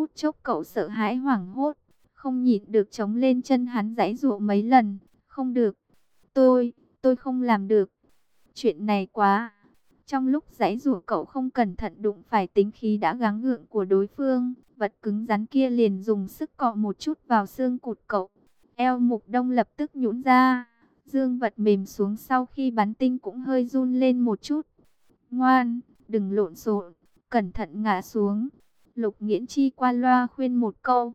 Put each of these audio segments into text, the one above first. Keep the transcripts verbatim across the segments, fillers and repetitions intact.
phút chốc cậu sợ hãi hoảng hốt, không nhịn được chống lên chân hắn giãy giụa mấy lần. Không được, tôi, tôi không làm được. Chuyện này quá. Trong lúc giãy giụa cậu không cẩn thận đụng phải tính khí đã gắng gượng của đối phương. Vật cứng rắn kia liền dùng sức cọ một chút vào xương cụt cậu. Eo Mục Đông lập tức nhũn ra. Dương vật mềm xuống sau khi bắn tinh cũng hơi run lên một chút. Ngoan, đừng lộn xộn, cẩn thận ngã xuống. Lục Nghiễn Chi qua loa khuyên một câu.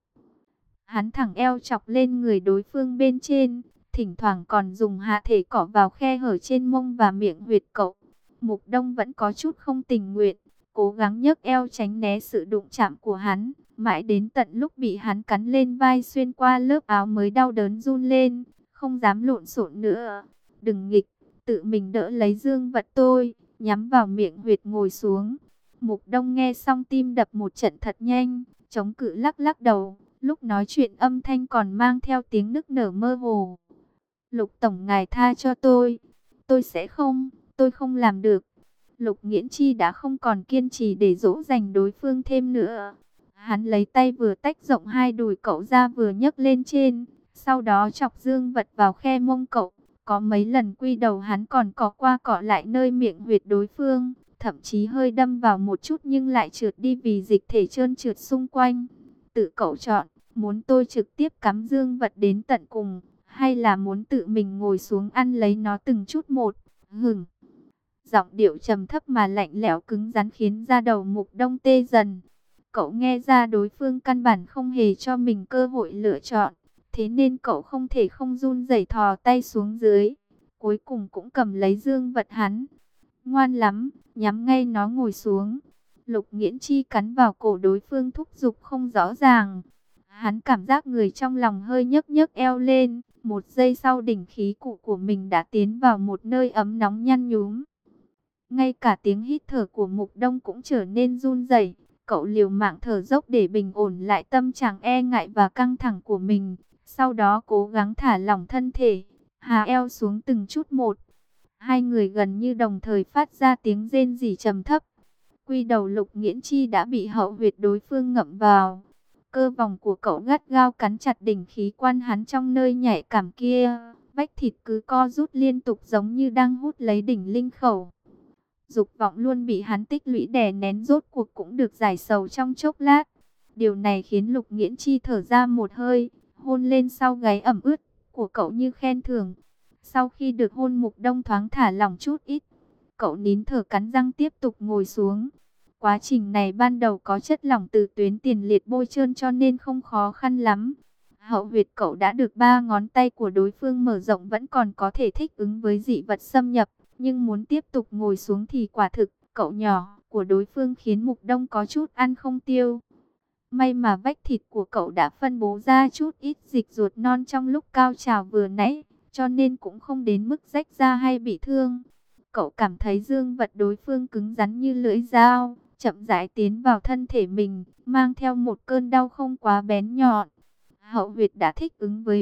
Hắn thẳng eo chọc lên người đối phương bên trên, thỉnh thoảng còn dùng hạ thể cọ vào khe hở trên mông và miệng huyệt cậu. Mục Đông vẫn có chút không tình nguyện, cố gắng nhấc eo tránh né sự đụng chạm của hắn, mãi đến tận lúc bị hắn cắn lên vai xuyên qua lớp áo mới đau đớn run lên, không dám lộn xộn nữa. Đừng nghịch, tự mình đỡ lấy dương vật tôi, nhắm vào miệng huyệt ngồi xuống. Mục Đông nghe xong tim đập một trận thật nhanh, chống cự lắc lắc đầu, lúc nói chuyện âm thanh còn mang theo tiếng nức nở mơ hồ. Lục tổng ngài tha cho tôi, tôi sẽ không, tôi không làm được. Lục Nghiễn Chi đã không còn kiên trì để dỗ dành đối phương thêm nữa. Hắn lấy tay vừa tách rộng hai đùi cậu ra vừa nhấc lên trên, sau đó chọc dương vật vào khe mông cậu. Có mấy lần quy đầu hắn còn cọ qua cọ lại nơi miệng huyệt đối phương, thậm chí hơi đâm vào một chút nhưng lại trượt đi vì dịch thể trơn trượt xung quanh. Tự cậu chọn, muốn tôi trực tiếp cắm dương vật đến tận cùng, hay là muốn tự mình ngồi xuống ăn lấy nó từng chút một. Hửng. Giọng điệu trầm thấp mà lạnh lẽo cứng rắn khiến da đầu Mục Đông tê dần. Cậu nghe ra đối phương căn bản không hề cho mình cơ hội lựa chọn, thế nên cậu không thể không run rẩy thò tay xuống dưới, cuối cùng cũng cầm lấy dương vật hắn. Ngoan lắm, nhắm ngay nó ngồi xuống. Lục Nghiễn Chi cắn vào cổ đối phương thúc giục không rõ ràng. Hắn cảm giác người trong lòng hơi nhấc nhấc eo lên, một giây sau đỉnh khí cụ của mình đã tiến vào một nơi ấm nóng nhăn nhúm. Ngay cả tiếng hít thở của Mục Đông cũng trở nên run rẩy. Cậu liều mạng thở dốc để bình ổn lại tâm trạng e ngại và căng thẳng của mình. Sau đó cố gắng thả lỏng thân thể, hạ eo xuống từng chút một. Hai người gần như đồng thời phát ra tiếng rên rỉ trầm thấp. Quy đầu Lục Nghiễn Chi đã bị hậu huyệt đối phương ngậm vào. Cơ vòng của cậu gắt gao cắn chặt đỉnh khí quan hắn trong nơi nhạy cảm kia. Vách thịt cứ co rút liên tục giống như đang hút lấy đỉnh linh khẩu. Dục vọng luôn bị hắn tích lũy đè nén rốt cuộc cũng được giải sầu trong chốc lát. Điều này khiến Lục Nghiễn Chi thở ra một hơi, hôn lên sau gáy ẩm ướt của cậu như khen thưởng. Sau khi được hôn, Mục Đông thoáng thả lỏng chút ít. Cậu nín thở cắn răng tiếp tục ngồi xuống. Quá trình này ban đầu có chất lỏng từ tuyến tiền liệt bôi trơn cho nên không khó khăn lắm. Hậu huyệt cậu đã được ba ngón tay của đối phương mở rộng, vẫn còn có thể thích ứng với dị vật xâm nhập. Nhưng muốn tiếp tục ngồi xuống thì quả thực, cậu nhỏ của đối phương khiến Mục Đông có chút ăn không tiêu. May mà vách thịt của cậu đã phân bố ra chút ít dịch ruột non trong lúc cao trào vừa nãy, cho nên cũng không đến mức rách ra hay bị thương. Cậu cảm thấy dương vật đối phương cứng rắn như lưỡi dao, chậm rãi tiến vào thân thể mình, mang theo một cơn đau không quá bén nhọn. Hậu huyệt đã thích ứng với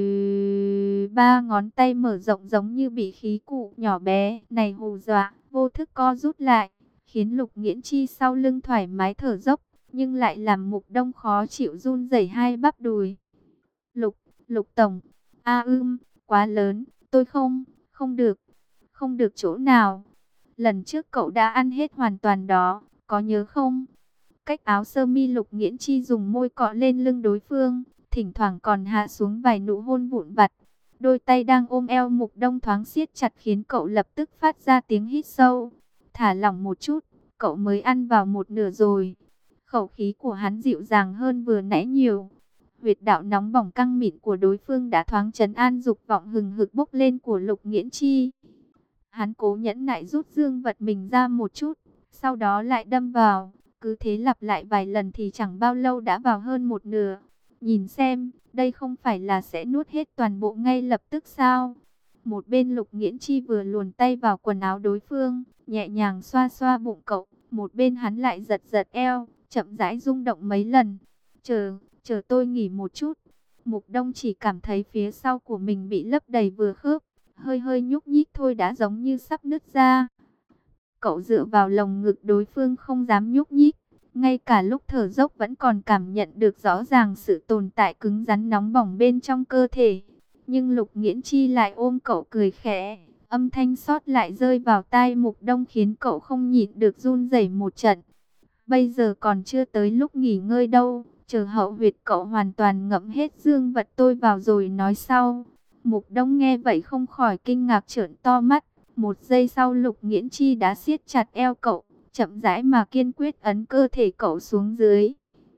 ba ngón tay mở rộng giống như bị khí cụ nhỏ bé này hù dọa, vô thức co rút lại, khiến Lục Nghiễn Chi sau lưng thoải mái thở dốc, nhưng lại làm Mục Đông khó chịu run rẩy hai bắp đùi. Lục, Lục tổng, a ưm, quá lớn, tôi không, không được, không được chỗ nào. Lần trước cậu đã ăn hết hoàn toàn đó, có nhớ không? Cách áo sơ mi, Lục Nghiễn Chi dùng môi cọ lên lưng đối phương, thỉnh thoảng còn hạ xuống vài nụ hôn vụn vặt. Đôi tay đang ôm eo Mục Đông thoáng siết chặt khiến cậu lập tức phát ra tiếng hít sâu. Thả lỏng một chút, cậu mới ăn vào một nửa rồi. Khẩu khí của hắn dịu dàng hơn vừa nãy nhiều. Huyệt đạo nóng bỏng căng mịn của đối phương đã thoáng trấn an dục vọng hừng hực bốc lên của Lục Nghiễn Chi. Hắn cố nhẫn nại rút dương vật mình ra một chút, sau đó lại đâm vào. Cứ thế lặp lại vài lần thì chẳng bao lâu đã vào hơn một nửa. Nhìn xem, đây không phải là sẽ nuốt hết toàn bộ ngay lập tức sao? Một bên Lục Nghiễn Chi vừa luồn tay vào quần áo đối phương, nhẹ nhàng xoa xoa bụng cậu. Một bên hắn lại giật giật eo, chậm rãi rung động mấy lần. Chờ, chờ tôi nghỉ một chút. Mục Đông chỉ cảm thấy phía sau của mình bị lấp đầy vừa khớp, hơi hơi nhúc nhích thôi đã giống như sắp nứt ra. Cậu dựa vào lồng ngực đối phương không dám nhúc nhích, Ngay cả lúc thở dốc vẫn còn cảm nhận được rõ ràng sự tồn tại cứng rắn nóng bỏng bên trong cơ thể. Nhưng Lục Nghiễn Chi lại ôm cậu cười khẽ, âm thanh sót lại rơi vào tai Mục Đông khiến cậu không nhịn được run rẩy một trận. Bây giờ còn chưa tới lúc nghỉ ngơi đâu, chờ hậu huyệt cậu hoàn toàn ngậm hết dương vật tôi vào rồi nói sau. Mục Đông nghe vậy không khỏi kinh ngạc trợn to mắt. Một giây sau Lục Nghiễn Chi đã siết chặt eo cậu, chậm rãi mà kiên quyết ấn cơ thể cậu xuống dưới.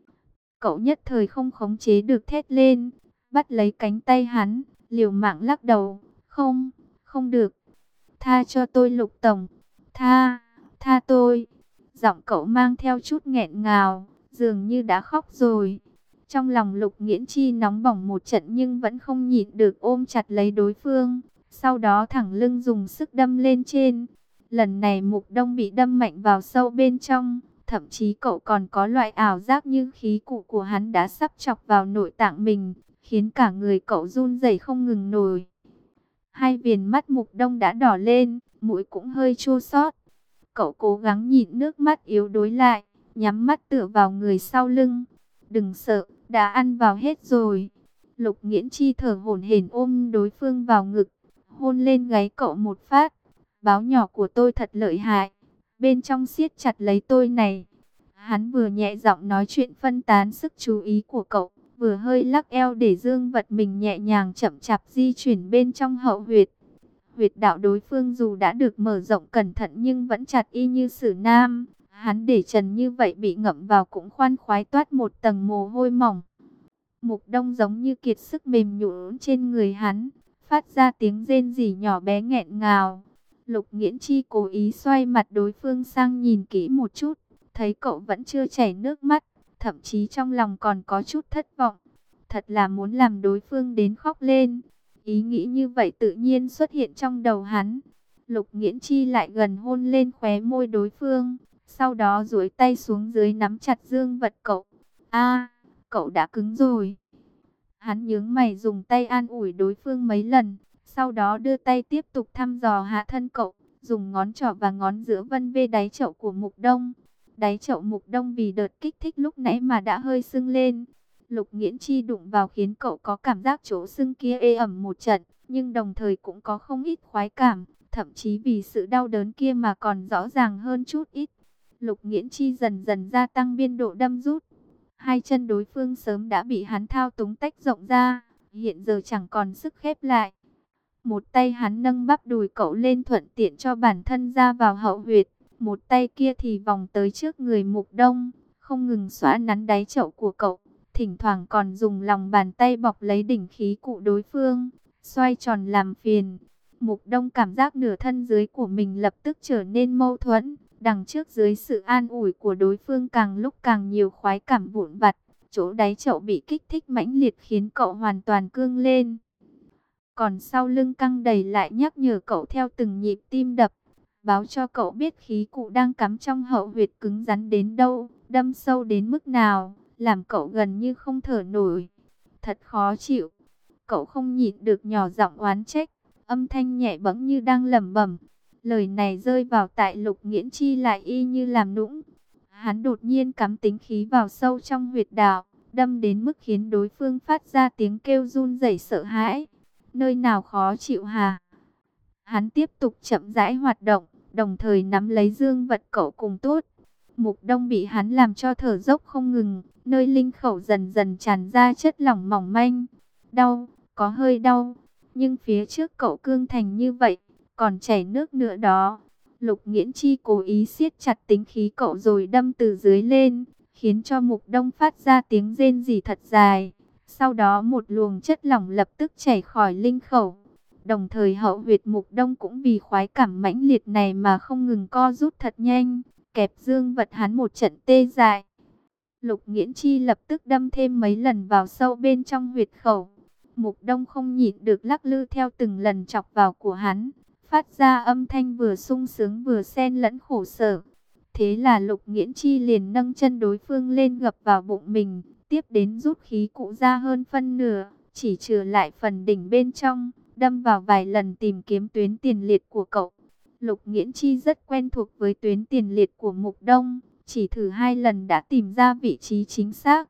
Cậu nhất thời không khống chế được thét lên, bắt lấy cánh tay hắn, liều mạng lắc đầu. Không, không được. Tha cho tôi Lục Tổng. Tha, tha tôi. Giọng cậu mang theo chút nghẹn ngào, dường như đã khóc rồi. Trong lòng Lục Nghiễn Chi nóng bỏng một trận nhưng vẫn không nhịn được ôm chặt lấy đối phương. Sau đó thẳng lưng dùng sức đâm lên trên. Lần này Mục Đông bị đâm mạnh vào sâu bên trong. Thậm chí cậu còn có loại ảo giác như khí cụ của hắn đã sắp chọc vào nội tạng mình, khiến cả người cậu run rẩy không ngừng nổi. Hai viền mắt Mục Đông đã đỏ lên, mũi cũng hơi chua xót. Cậu cố gắng nhịn nước mắt yếu đuối lại, nhắm mắt tựa vào người sau lưng. Đừng sợ, đã ăn vào hết rồi. Lục Nghiễn Chi thở hổn hển ôm đối phương vào ngực, hôn lên gáy cậu một phát. Báo nhỏ của tôi thật lợi hại, bên trong siết chặt lấy tôi này. Hắn vừa nhẹ giọng nói chuyện phân tán sức chú ý của cậu, vừa hơi lắc eo để dương vật mình nhẹ nhàng chậm chạp di chuyển bên trong hậu huyệt. Huyệt đạo đối phương dù đã được mở rộng cẩn thận nhưng vẫn chặt y như sử nam. Hắn để trần như vậy bị ngậm vào cũng khoan khoái toát một tầng mồ hôi mỏng. Mục Đông giống như kiệt sức mềm nhũn trên người hắn, phát ra tiếng rên rỉ nhỏ bé nghẹn ngào. Lục Nghiễn Chi cố ý xoay mặt đối phương sang nhìn kỹ một chút, thấy cậu vẫn chưa chảy nước mắt, thậm chí trong lòng còn có chút thất vọng. Thật là muốn làm đối phương đến khóc lên. Ý nghĩ như vậy tự nhiên xuất hiện trong đầu hắn. Lục Nghiễn Chi lại gần hôn lên khóe môi đối phương, sau đó duỗi tay xuống dưới nắm chặt dương vật cậu. A, cậu đã cứng rồi. Hắn nhướng mày dùng tay an ủi đối phương mấy lần, sau đó đưa tay tiếp tục thăm dò hạ thân cậu, dùng ngón trỏ và ngón giữa vân vê đáy chậu của Mục Đông. Đáy chậu Mục Đông vì đợt kích thích lúc nãy mà đã hơi sưng lên. Lục Nghiễn Chi đụng vào khiến cậu có cảm giác chỗ sưng kia ê ẩm một trận, nhưng đồng thời cũng có không ít khoái cảm, thậm chí vì sự đau đớn kia mà còn rõ ràng hơn chút ít. Lục Nghiễn Chi dần dần gia tăng biên độ đâm rút. Hai chân đối phương sớm đã bị hắn thao túng tách rộng ra, hiện giờ chẳng còn sức khép lại. Một tay hắn nâng bắp đùi cậu lên thuận tiện cho bản thân ra vào hậu huyệt, một tay kia thì vòng tới trước người Mục Đông, không ngừng xóa nắn đáy chậu của cậu, thỉnh thoảng còn dùng lòng bàn tay bọc lấy đỉnh khí cụ đối phương, xoay tròn làm phiền. Mục Đông cảm giác nửa thân dưới của mình lập tức trở nên mâu thuẫn, đằng trước dưới sự an ủi của đối phương càng lúc càng nhiều khoái cảm vụn vặt, chỗ đáy chậu bị kích thích mãnh liệt khiến cậu hoàn toàn cương lên. Còn sau lưng căng đầy lại nhắc nhở cậu theo từng nhịp tim đập, báo cho cậu biết khí cụ đang cắm trong hậu huyệt cứng rắn đến đâu, đâm sâu đến mức nào, làm cậu gần như không thở nổi. Thật khó chịu. Cậu không nhịn được nhỏ giọng oán trách, âm thanh nhẹ bẫng như đang lẩm bẩm. Lời này rơi vào tại Lục Nghiễn Chi lại y như làm nũng. Hắn đột nhiên cắm tính khí vào sâu trong huyệt đạo, đâm đến mức khiến đối phương phát ra tiếng kêu run rẩy sợ hãi. Nơi nào khó chịu hả? Hắn tiếp tục chậm rãi hoạt động, đồng thời nắm lấy dương vật cậu cùng tốt. Mục Đông bị hắn làm cho thở dốc không ngừng, nơi linh khẩu dần dần tràn ra chất lỏng mỏng manh. Đau, có hơi đau, nhưng phía trước cậu cương thành như vậy, còn chảy nước nữa đó. Lục Nghiễn Chi cố ý siết chặt tính khí cậu rồi đâm từ dưới lên, khiến cho Mục Đông phát ra tiếng rên rỉ thật dài. Sau đó một luồng chất lỏng lập tức chảy khỏi linh khẩu. Đồng thời hậu huyệt Mục Đông cũng vì khoái cảm mãnh liệt này mà không ngừng co rút thật nhanh, kẹp dương vật hắn một trận tê dại. Lục Nghiễn Chi lập tức đâm thêm mấy lần vào sâu bên trong huyệt khẩu. Mục Đông không nhịn được lắc lư theo từng lần chọc vào của hắn, phát ra âm thanh vừa sung sướng vừa xen lẫn khổ sở. Thế là Lục Nghiễn Chi liền nâng chân đối phương lên gập vào bụng mình, tiếp đến rút khí cụ ra hơn phân nửa, chỉ trừ lại phần đỉnh bên trong, đâm vào vài lần tìm kiếm tuyến tiền liệt của cậu. Lục Nghiễn Chi rất quen thuộc với tuyến tiền liệt của Mục Đông, chỉ thử hai lần đã tìm ra vị trí chính xác.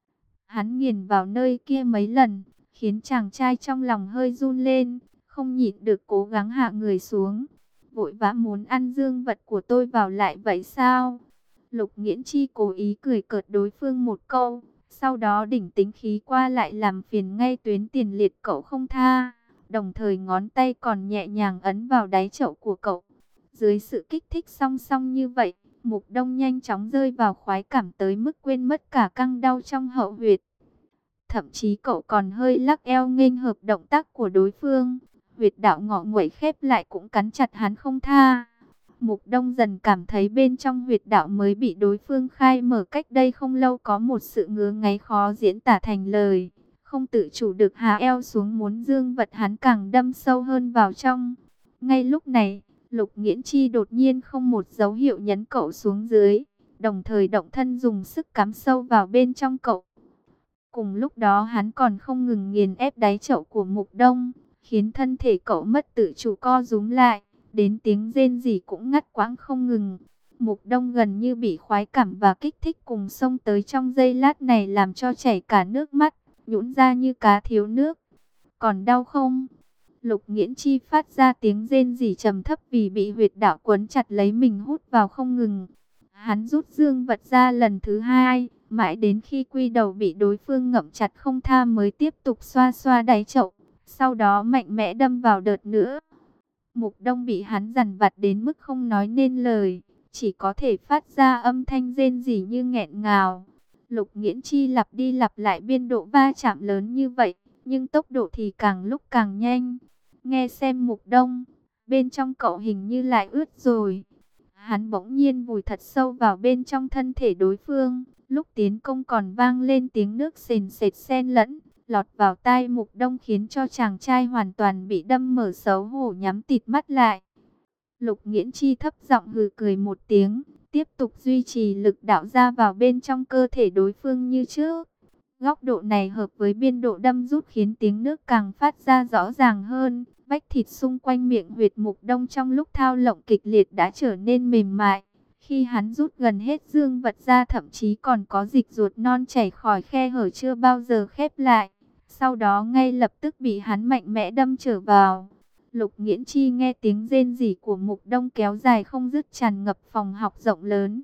Hắn nghiền vào nơi kia mấy lần, khiến chàng trai trong lòng hơi run lên, không nhịn được cố gắng hạ người xuống. Vội vã muốn ăn dương vật của tôi vào lại vậy sao? Lục Nghiễn Chi cố ý cười cợt đối phương một câu, sau đó đỉnh tính khí qua lại làm phiền ngay tuyến tiền liệt cậu không tha, đồng thời ngón tay còn nhẹ nhàng ấn vào đáy chậu của cậu. Dưới sự kích thích song song như vậy, Mục Đông nhanh chóng rơi vào khoái cảm tới mức quên mất cả căng đau trong hậu huyệt. Thậm chí cậu còn hơi lắc eo nghênh hợp động tác của đối phương, huyệt đạo ngọ nguậy khép lại cũng cắn chặt hắn không tha. Mục Đông dần cảm thấy bên trong huyệt đạo mới bị đối phương khai mở cách đây không lâu có một sự ngứa ngáy khó diễn tả thành lời. Không tự chủ được hạ eo xuống muốn dương vật hắn càng đâm sâu hơn vào trong. Ngay lúc này, Lục Nghiễn Chi đột nhiên không một dấu hiệu nhấn cậu xuống dưới, đồng thời động thân dùng sức cắm sâu vào bên trong cậu. Cùng lúc đó hắn còn không ngừng nghiền ép đáy chậu của Mục Đông, khiến thân thể cậu mất tự chủ co rúm lại, đến tiếng rên rỉ cũng ngắt quãng không ngừng. Mục Đông gần như bị khoái cảm và kích thích cùng xông tới trong giây lát này làm cho chảy cả nước mắt, nhũn ra như cá thiếu nước. Còn đau không? Lục Nghiễn Chi phát ra tiếng rên rỉ trầm thấp vì bị huyệt đạo quấn chặt lấy mình hút vào không ngừng. Hắn rút dương vật ra lần thứ hai, mãi đến khi quy đầu bị đối phương ngậm chặt không tha mới tiếp tục xoa xoa đáy chậu, sau đó mạnh mẽ đâm vào đợt nữa. Mục Đông bị hắn dằn vặt đến mức không nói nên lời, chỉ có thể phát ra âm thanh rên rỉ như nghẹn ngào. Lục Nghiễn Chi lặp đi lặp lại biên độ va chạm lớn như vậy, nhưng tốc độ thì càng lúc càng nhanh. Nghe xem Mục Đông, bên trong cậu hình như lại ướt rồi. Hắn bỗng nhiên vùi thật sâu vào bên trong thân thể đối phương, lúc tiến công còn vang lên tiếng nước sền sệt xen lẫn, lọt vào tai Mục Đông khiến cho chàng trai hoàn toàn bị đâm mở, xấu hổ nhắm tịt mắt lại. Lục Nghiễn Chi thấp giọng hừ cười một tiếng, tiếp tục duy trì lực đạo ra vào bên trong cơ thể đối phương như trước. Góc độ này hợp với biên độ đâm rút khiến tiếng nước càng phát ra rõ ràng hơn. Vách thịt xung quanh miệng huyệt Mục Đông trong lúc thao lộng kịch liệt đã trở nên mềm mại. Khi hắn rút gần hết dương vật ra thậm chí còn có dịch ruột non chảy khỏi khe hở chưa bao giờ khép lại. Sau đó ngay lập tức bị hắn mạnh mẽ đâm trở vào. Lục Nghiễn Chi nghe tiếng rên rỉ của Mục Đông kéo dài không dứt tràn ngập phòng học rộng lớn.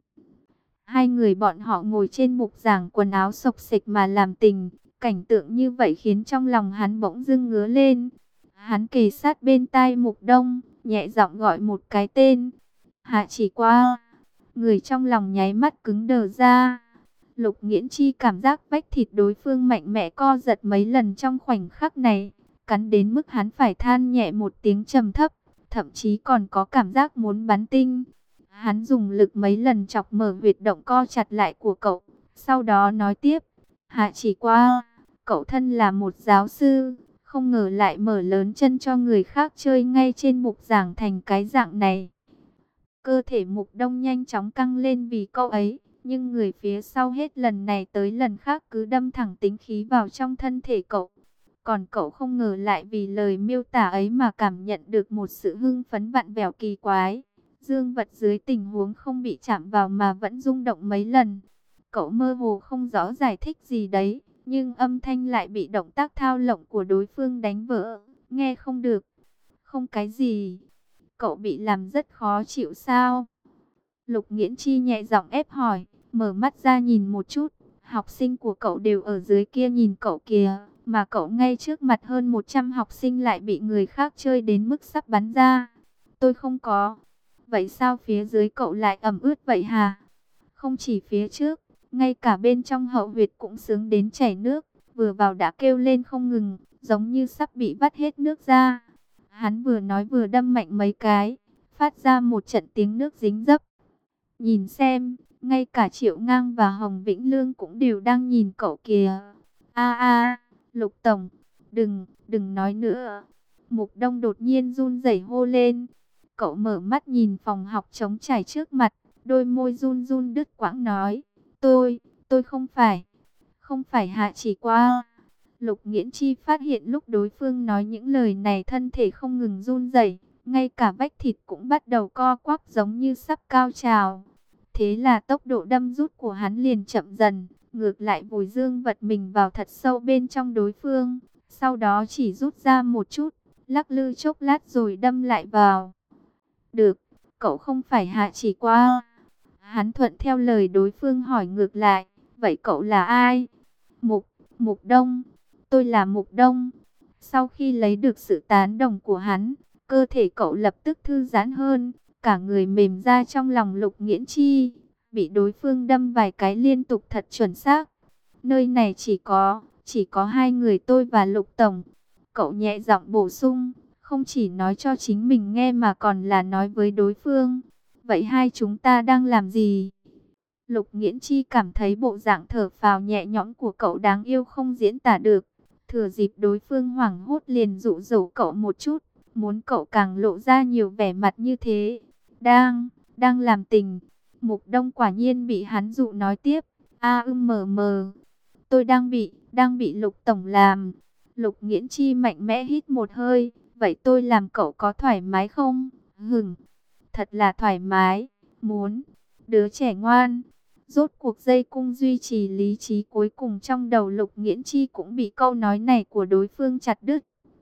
Hai người bọn họ ngồi trên mục giảng quần áo xộc xệch mà làm tình. Cảnh tượng như vậy khiến trong lòng hắn bỗng dưng ngứa lên. Hắn kề sát bên tai Mục Đông, nhẹ giọng gọi một cái tên. Hạ Chỉ Qua. Người trong lòng nháy mắt cứng đờ ra. Lục Nghiễn Chi cảm giác vách thịt đối phương mạnh mẽ co giật mấy lần trong khoảnh khắc này, cắn đến mức hắn phải than nhẹ một tiếng trầm thấp, thậm chí còn có cảm giác muốn bắn tinh. Hắn dùng lực mấy lần chọc mở huyệt động co chặt lại của cậu, sau đó nói tiếp, Hạ Chỉ Qua, cậu thân là một giáo sư, không ngờ lại mở lớn chân cho người khác chơi ngay trên mục giảng thành cái dạng này. Cơ thể Mục Đông nhanh chóng căng lên vì câu ấy, nhưng người phía sau hết lần này tới lần khác cứ đâm thẳng tính khí vào trong thân thể cậu. Còn cậu không ngờ lại vì lời miêu tả ấy mà cảm nhận được một sự hưng phấn vặn vẹo kỳ quái. Dương vật dưới tình huống không bị chạm vào mà vẫn rung động mấy lần. Cậu mơ hồ không rõ giải thích gì đấy, nhưng âm thanh lại bị động tác thao lộng của đối phương đánh vỡ, nghe không được. Không cái gì. Cậu bị làm rất khó chịu sao? Lục Nghiễn Chi nhẹ giọng ép hỏi, mở mắt ra nhìn một chút. Học sinh của cậu đều ở dưới kia nhìn cậu kìa, mà cậu ngay trước mặt hơn một trăm học sinh lại bị người khác chơi đến mức sắp bắn ra. Tôi không có. Vậy sao phía dưới cậu lại ẩm ướt vậy hả? Không chỉ phía trước, ngay cả bên trong hậu huyệt cũng sướng đến chảy nước, vừa vào đã kêu lên không ngừng, giống như sắp bị vắt hết nước ra. Hắn vừa nói vừa đâm mạnh mấy cái, phát ra một trận tiếng nước dính dấp. Nhìn xem, ngay cả Triệu Ngang và Hồng Vĩnh Lương cũng đều đang nhìn cậu kìa. A a, Lục Tổng, đừng, đừng nói nữa. Mục Đông đột nhiên run rẩy hô lên. Cậu mở mắt nhìn phòng học trống trải trước mặt, đôi môi run run đứt quãng nói. Tôi, tôi không phải, không phải Hạ Chỉ Qua. Lục Nghiễn Chi phát hiện lúc đối phương nói những lời này thân thể không ngừng run rẩy, ngay cả vách thịt cũng bắt đầu co quắp giống như sắp cao trào. Thế là tốc độ đâm rút của hắn liền chậm dần, ngược lại vùi dương vật mình vào thật sâu bên trong đối phương. Sau đó chỉ rút ra một chút, lắc lư chốc lát rồi đâm lại vào. Được, cậu không phải hạ chỉ qua. Hắn thuận theo lời đối phương hỏi ngược lại, vậy cậu là ai? Mục, Mục Đông, tôi là Mục Đông. Sau khi lấy được sự tán đồng của hắn, cơ thể cậu lập tức thư giãn hơn, cả người mềm ra trong lòng Lục Nghiễn Chi, bị đối phương đâm vài cái liên tục thật chuẩn xác. Nơi này chỉ có, chỉ có hai người tôi và Lục Tổng. Cậu nhẹ giọng bổ sung, không chỉ nói cho chính mình nghe mà còn là nói với đối phương. Vậy hai chúng ta đang làm gì? Lục Nghiễn Chi cảm thấy bộ dạng thở phào nhẹ nhõm của cậu đáng yêu không diễn tả được. Thừa dịp đối phương hoảng hốt liền dụ dỗ cậu một chút, muốn cậu càng lộ ra nhiều vẻ mặt như thế. Đang, đang làm tình. Mục Đông quả nhiên bị hắn dụ nói tiếp. A ưm mờ mờ. Tôi đang bị, đang bị Lục Tổng làm. Lục Nghiễn Chi mạnh mẽ hít một hơi. Vậy tôi làm cậu có thoải mái không? Hửng. Thật là thoải mái. Muốn. Đứa trẻ ngoan. Rốt cuộc dây cung duy trì lý trí cuối cùng trong đầu Lục Nghiễn Chi cũng bị câu nói này của đối phương chặt đứt.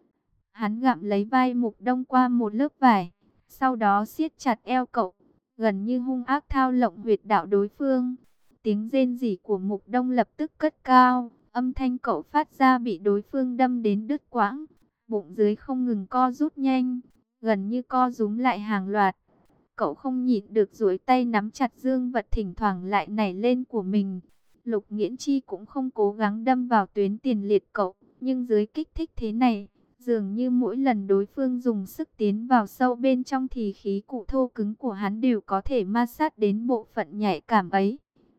Hắn gặm lấy vai Mục Đông qua một lớp vải. Sau đó siết chặt eo cậu. Gần như hung ác thao lộng huyệt đạo đối phương. Tiếng rên rỉ của Mục Đông lập tức cất cao. Âm thanh cậu phát ra bị đối phương đâm đến đứt quãng. Bụng dưới không ngừng co rút nhanh. Gần như co rúm lại hàng loạt. Cậu không nhịn được duỗi tay nắm chặt dương vật thỉnh thoảng lại nảy lên của mình. Lục Nghiễn Chi cũng không cố gắng đâm vào tuyến tiền liệt cậu. Nhưng dưới kích thích thế này, dường như mỗi lần đối phương dùng sức tiến vào sâu bên trong thì khí cụ thô cứng của hắn đều có thể ma sát đến bộ phận nhạy cảm ấy.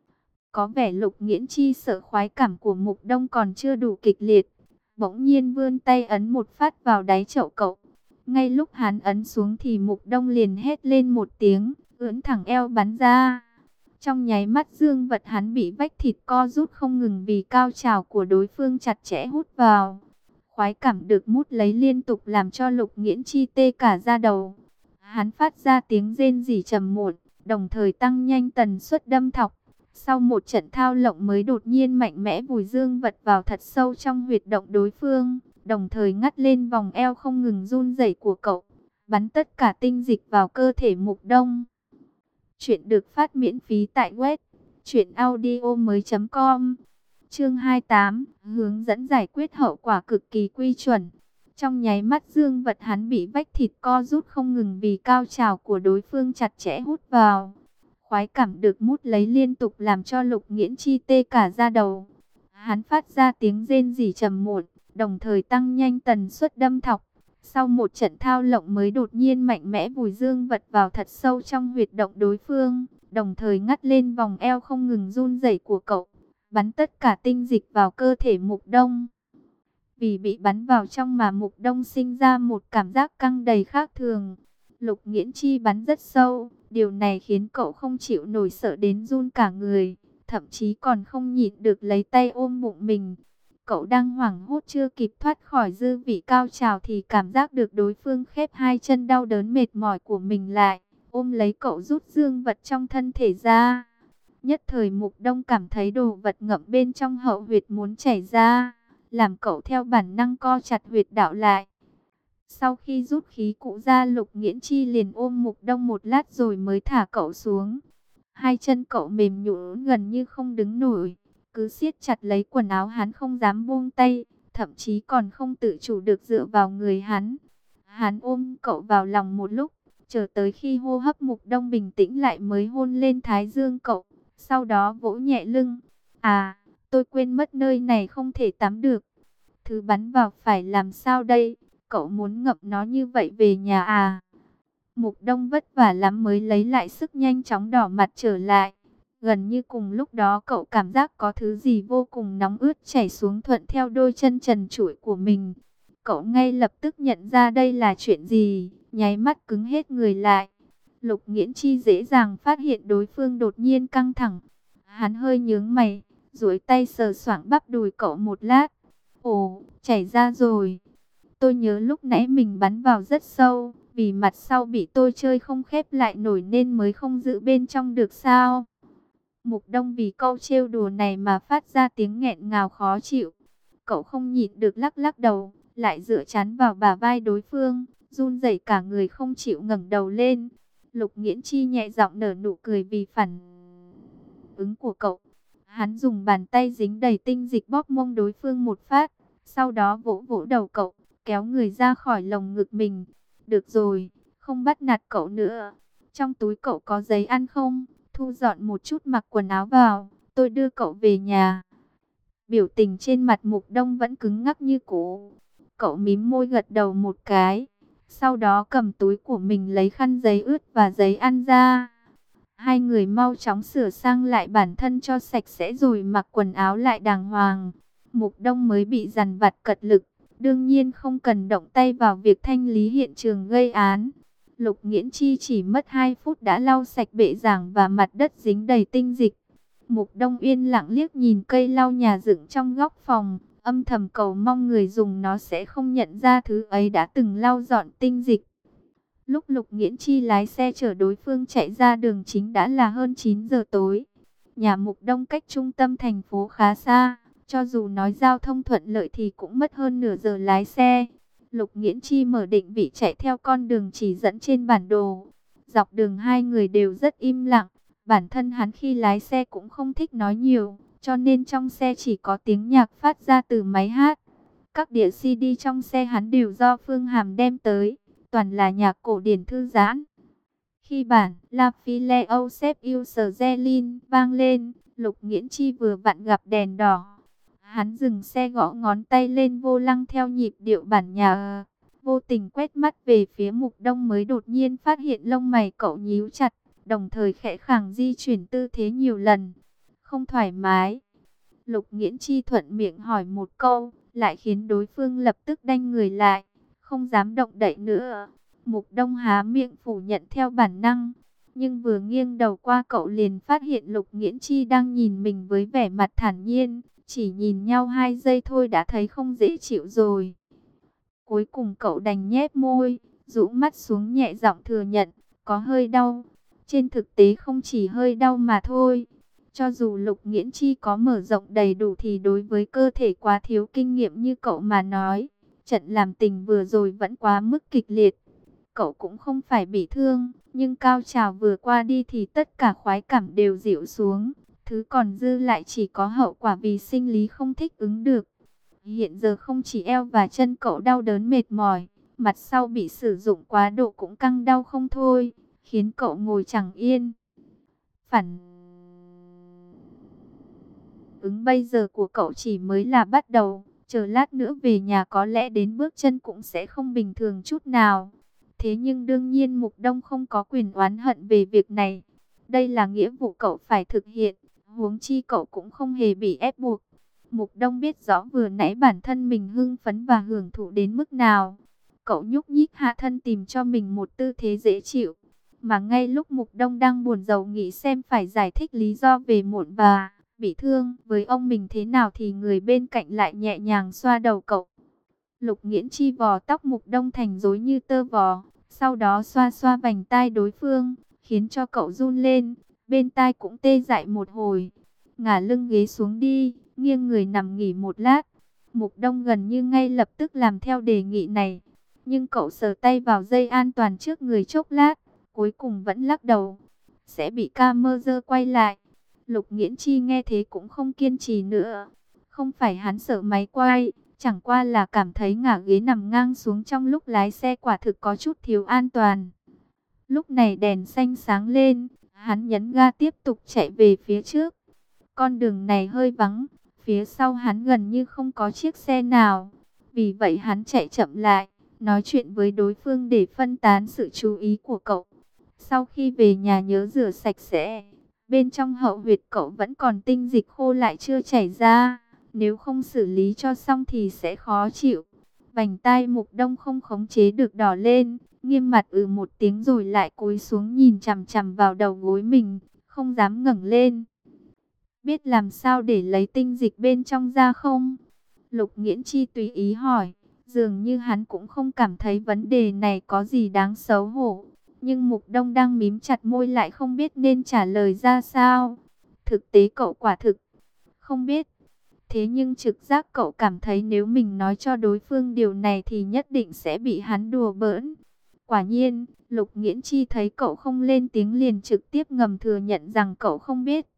Có vẻ Lục Nghiễn Chi sợ khoái cảm của Mục Đông còn chưa đủ kịch liệt. Bỗng nhiên vươn tay ấn một phát vào đáy chậu cậu. Ngay lúc hắn ấn xuống thì Mục Đông liền hét lên một tiếng, ưỡn thẳng eo bắn ra. Trong nháy mắt dương vật hắn bị vách thịt co rút không ngừng vì cao trào của đối phương chặt chẽ hút vào. Khoái cảm được mút lấy liên tục làm cho Lục Nghiễn Chi tê cả da đầu. Hắn phát ra tiếng rên rỉ trầm muộn, đồng thời tăng nhanh tần suất đâm thọc. Sau một trận thao lộng mới đột nhiên mạnh mẽ vùi dương vật vào thật sâu trong huyệt động đối phương, đồng thời ngắt lên vòng eo không ngừng run rẩy của cậu, bắn tất cả tinh dịch vào cơ thể Mục Đông. Chuyện được phát miễn phí tại web truyện audio mới chấm com. Chương hai mươi tám, hướng dẫn giải quyết hậu quả cực kỳ quy chuẩn. Trong nháy mắt dương vật hắn bị vách thịt co rút không ngừng vì cao trào của đối phương chặt chẽ hút vào. Khoái cảm được mút lấy liên tục làm cho Lục Nghiễn Chi tê cả da đầu. Hắn phát ra tiếng rên rỉ trầm muộn, đồng thời tăng nhanh tần suất đâm thọc. Sau một trận thao lộng mới đột nhiên mạnh mẽ vùi dương vật vào thật sâu trong huyệt động đối phương, đồng thời ngắt lên vòng eo không ngừng run rẩy của cậu, bắn tất cả tinh dịch vào cơ thể Mục Đông. Vì bị bắn vào trong mà Mục Đông sinh ra một cảm giác căng đầy khác thường. Lục Nghiễn Chi bắn rất sâu, điều này khiến cậu không chịu nổi, sợ đến run cả người, thậm chí còn không nhịn được lấy tay ôm bụng mình. Cậu đang hoảng hốt chưa kịp thoát khỏi dư vị cao trào thì cảm giác được đối phương khép hai chân đau đớn mệt mỏi của mình lại, ôm lấy cậu rút dương vật trong thân thể ra. Nhất thời Mục Đông cảm thấy đồ vật ngậm bên trong hậu huyệt muốn chảy ra, làm cậu theo bản năng co chặt huyệt đạo lại. Sau khi rút khí cụ ra, Lục Nghiễn Chi liền ôm Mục Đông một lát rồi mới thả cậu xuống. Hai chân cậu mềm nhũn gần như không đứng nổi, cứ siết chặt lấy quần áo hắn không dám buông tay, thậm chí còn không tự chủ được dựa vào người hắn. Hắn ôm cậu vào lòng một lúc, chờ tới khi hô hấp Mục Đông bình tĩnh lại mới hôn lên thái dương cậu, sau đó vỗ nhẹ lưng. À, tôi quên mất nơi này không thể tắm được. Thứ bắn vào phải làm sao đây? Cậu muốn ngậm nó như vậy về nhà à? Mục Đông vất vả lắm mới lấy lại sức nhanh chóng đỏ mặt trở lại. Gần như cùng lúc đó cậu cảm giác có thứ gì vô cùng nóng ướt chảy xuống thuận theo đôi chân trần trụi của mình. Cậu ngay lập tức nhận ra đây là chuyện gì, nháy mắt cứng hết người lại. Lục Nghiễn Chi dễ dàng phát hiện đối phương đột nhiên căng thẳng. Hắn hơi nhướng mày, duỗi tay sờ soạng bắp đùi cậu một lát. Ồ, chảy ra rồi. Tôi nhớ lúc nãy mình bắn vào rất sâu, Vì mặt sau bị tôi chơi không khép lại nổi nên mới không giữ bên trong được sao? Mục Đông vì câu trêu đùa này mà phát ra tiếng nghẹn ngào khó chịu. Cậu không nhịn được lắc lắc đầu, lại dựa chán vào bả vai đối phương, run rẩy cả người không chịu ngẩng đầu lên. Lục Nghiễn Chi nhẹ giọng nở nụ cười vì phản ứng của cậu. Hắn dùng bàn tay dính đầy tinh dịch bóp mông đối phương một phát, sau đó vỗ vỗ đầu cậu, kéo người ra khỏi lồng ngực mình. Được rồi, không bắt nạt cậu nữa. Trong túi cậu có giấy ăn không? Thu dọn một chút mặc quần áo vào, tôi đưa cậu về nhà. Biểu tình trên mặt Mục Đông vẫn cứng ngắc như cũ. Cậu mím môi gật đầu một cái, sau đó cầm túi của mình lấy khăn giấy ướt và giấy ăn ra. Hai người mau chóng sửa sang lại bản thân cho sạch sẽ rồi mặc quần áo lại đàng hoàng. Mục Đông mới bị dằn vặt cật lực, đương nhiên không cần động tay vào việc thanh lý hiện trường gây án. Lục Nghiễn Chi chỉ mất hai phút đã lau sạch bệ giảng và mặt đất dính đầy tinh dịch. Mục Đông yên lặng liếc nhìn cây lau nhà dựng trong góc phòng, âm thầm cầu mong người dùng nó sẽ không nhận ra thứ ấy đã từng lau dọn tinh dịch. Lúc Lục Nghiễn Chi lái xe chở đối phương chạy ra đường chính đã là hơn chín giờ tối. Nhà Mục Đông cách trung tâm thành phố khá xa, cho dù nói giao thông thuận lợi thì cũng mất hơn nửa giờ lái xe. Lục Nghiễn Chi mở định vị chạy theo con đường chỉ dẫn trên bản đồ. Dọc đường hai người đều rất im lặng. Bản thân hắn khi lái xe cũng không thích nói nhiều, cho nên trong xe chỉ có tiếng nhạc phát ra từ máy hát. Các đĩa xê đê trong xe hắn đều do Phương Hàm đem tới, toàn là nhạc cổ điển thư giãn. Khi bản La Fille au Chef Userzelin vang lên, Lục Nghiễn Chi vừa vặn gặp đèn đỏ. Hắn dừng xe gõ ngón tay lên vô lăng theo nhịp điệu bản nhạc, vô tình quét mắt về phía Mục Đông mới đột nhiên phát hiện lông mày cậu nhíu chặt, đồng thời khẽ khàng di chuyển tư thế nhiều lần. Không thoải mái. Lục Nghiễn Chi thuận miệng hỏi một câu, lại khiến đối phương lập tức đanh người lại, không dám động đậy nữa. Mục Đông há miệng phủ nhận theo bản năng, nhưng vừa nghiêng đầu qua cậu liền phát hiện Lục Nghiễn Chi đang nhìn mình với vẻ mặt thản nhiên, chỉ nhìn nhau hai giây thôi đã thấy không dễ chịu rồi. Cuối cùng cậu đành nhếch môi, rũ mắt xuống nhẹ giọng thừa nhận, có hơi đau. Trên thực tế không chỉ hơi đau mà thôi. Cho dù Lục Nghiễn Chi có mở rộng đầy đủ thì đối với cơ thể quá thiếu kinh nghiệm như cậu mà nói, trận làm tình vừa rồi vẫn quá mức kịch liệt. Cậu cũng không phải bị thương, nhưng cao trào vừa qua đi thì tất cả khoái cảm đều dịu xuống. Thứ còn dư lại chỉ có hậu quả vì sinh lý không thích ứng được. Hiện giờ không chỉ eo và chân cậu đau đớn mệt mỏi, mặt sau bị sử dụng quá độ cũng căng đau không thôi, khiến cậu ngồi chẳng yên. Phản ứng bây giờ của cậu chỉ mới là bắt đầu, chờ lát nữa về nhà có lẽ đến bước chân cũng sẽ không bình thường chút nào. Thế nhưng đương nhiên Mục Đông không có quyền oán hận về việc này. Đây là nghĩa vụ cậu phải thực hiện, huống chi cậu cũng không hề bị ép buộc. Mục Đông biết rõ vừa nãy bản thân mình hưng phấn và hưởng thụ đến mức nào. Cậu nhúc nhích hạ thân tìm cho mình một tư thế dễ chịu. Mà ngay lúc Mục Đông đang buồn rầu nghĩ xem phải giải thích lý do về muộn và bị thương với ông mình thế nào thì người bên cạnh lại nhẹ nhàng xoa đầu cậu. Lục Nghiễn Chi vò tóc Mục Đông thành rối như tơ vò, sau đó xoa xoa vành tai đối phương, khiến cho cậu run lên, bên tai cũng tê dại một hồi. Ngả lưng ghế xuống đi, nghiêng người nằm nghỉ một lát. Mục Đông gần như ngay lập tức làm theo đề nghị này, nhưng cậu sờ tay vào dây an toàn trước người chốc lát, cuối cùng vẫn lắc đầu. Sẽ bị camera quay lại. Lục Nghiễn Chi nghe thế cũng không kiên trì nữa. Không phải hắn sợ máy quay, chẳng qua là cảm thấy ngả ghế nằm ngang xuống trong lúc lái xe quả thực có chút thiếu an toàn. Lúc này đèn xanh sáng lên, hắn nhấn ga tiếp tục chạy về phía trước. Con đường này hơi vắng, phía sau hắn gần như không có chiếc xe nào. Vì vậy hắn chạy chậm lại, nói chuyện với đối phương để phân tán sự chú ý của cậu. Sau khi về nhà nhớ rửa sạch sẽ. Bên trong hậu huyệt cậu vẫn còn tinh dịch khô lại chưa chảy ra. Nếu không xử lý cho xong thì sẽ khó chịu. Vành tai Mục Đông không khống chế được đỏ lên, nghiêm mặt ừ một tiếng rồi lại cúi xuống nhìn chằm chằm vào đầu gối mình, không dám ngẩng lên. Biết làm sao để lấy tinh dịch bên trong ra không? Lục Nghiễn Chi tùy ý hỏi, Dường như hắn cũng không cảm thấy vấn đề này có gì đáng xấu hổ. Nhưng Mục Đông đang mím chặt môi lại không biết nên trả lời ra sao. Thực tế cậu quả thực không biết. Thế nhưng trực giác cậu cảm thấy nếu mình nói cho đối phương điều này thì nhất định sẽ bị hắn đùa bỡn. Quả nhiên, Lục Nghiễn Chi thấy cậu không lên tiếng liền trực tiếp ngầm thừa nhận rằng cậu không biết.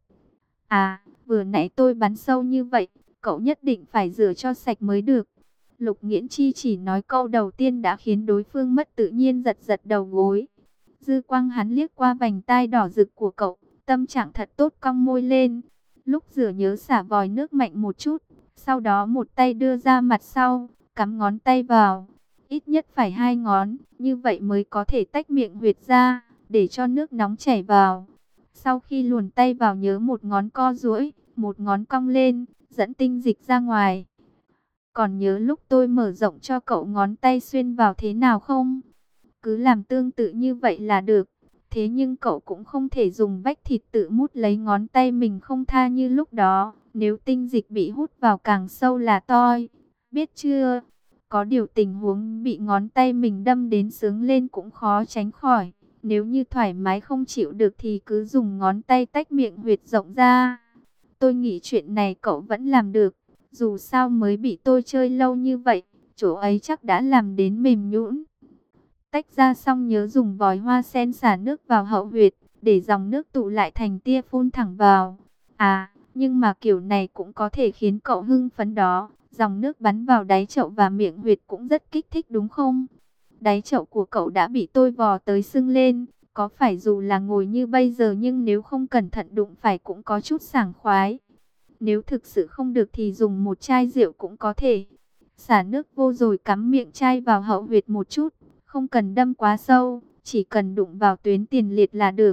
À, vừa nãy tôi bắn sâu như vậy, cậu nhất định phải rửa cho sạch mới được. Lục Nghiễn Chi chỉ nói câu đầu tiên đã khiến đối phương mất tự nhiên giật giật đầu gối. Dư quang hắn liếc qua vành tai đỏ rực của cậu, tâm trạng thật tốt, cong môi lên. Lúc rửa nhớ xả vòi nước mạnh một chút, sau đó một tay đưa ra mặt sau, cắm ngón tay vào. Ít nhất phải hai ngón, như vậy mới có thể tách miệng huyệt ra, để cho nước nóng chảy vào. Sau khi luồn tay vào nhớ một ngón co duỗi, một ngón cong lên, dẫn tinh dịch ra ngoài. Còn nhớ lúc tôi mở rộng cho cậu ngón tay xuyên vào thế nào không? Cứ làm tương tự như vậy là được. Thế nhưng cậu cũng không thể dùng vách thịt tự mút lấy ngón tay mình không tha như lúc đó. Nếu tinh dịch bị hút vào càng sâu là toi. Biết chưa? Có điều tình huống bị ngón tay mình đâm đến sướng lên cũng khó tránh khỏi. Nếu như thoải mái không chịu được thì cứ dùng ngón tay tách miệng huyệt rộng ra. Tôi nghĩ chuyện này cậu vẫn làm được. Dù sao mới bị tôi chơi lâu như vậy, chỗ ấy chắc đã làm đến mềm nhũn. Tách ra xong nhớ dùng vòi hoa sen xả nước vào hậu huyệt, để dòng nước tụ lại thành tia phun thẳng vào. À, nhưng mà kiểu này cũng có thể khiến cậu hưng phấn đó. Dòng nước bắn vào đáy chậu và miệng huyệt cũng rất kích thích đúng không? Đáy chậu của cậu đã bị tôi vò tới sưng lên. Có phải dù là ngồi như bây giờ nhưng nếu không cẩn thận đụng phải cũng có chút sảng khoái. Nếu thực sự không được thì dùng một chai rượu cũng có thể. Xả nước vô rồi cắm miệng chai vào hậu huyệt một chút. Không cần đâm quá sâu, chỉ cần đụng vào tuyến tiền liệt là được.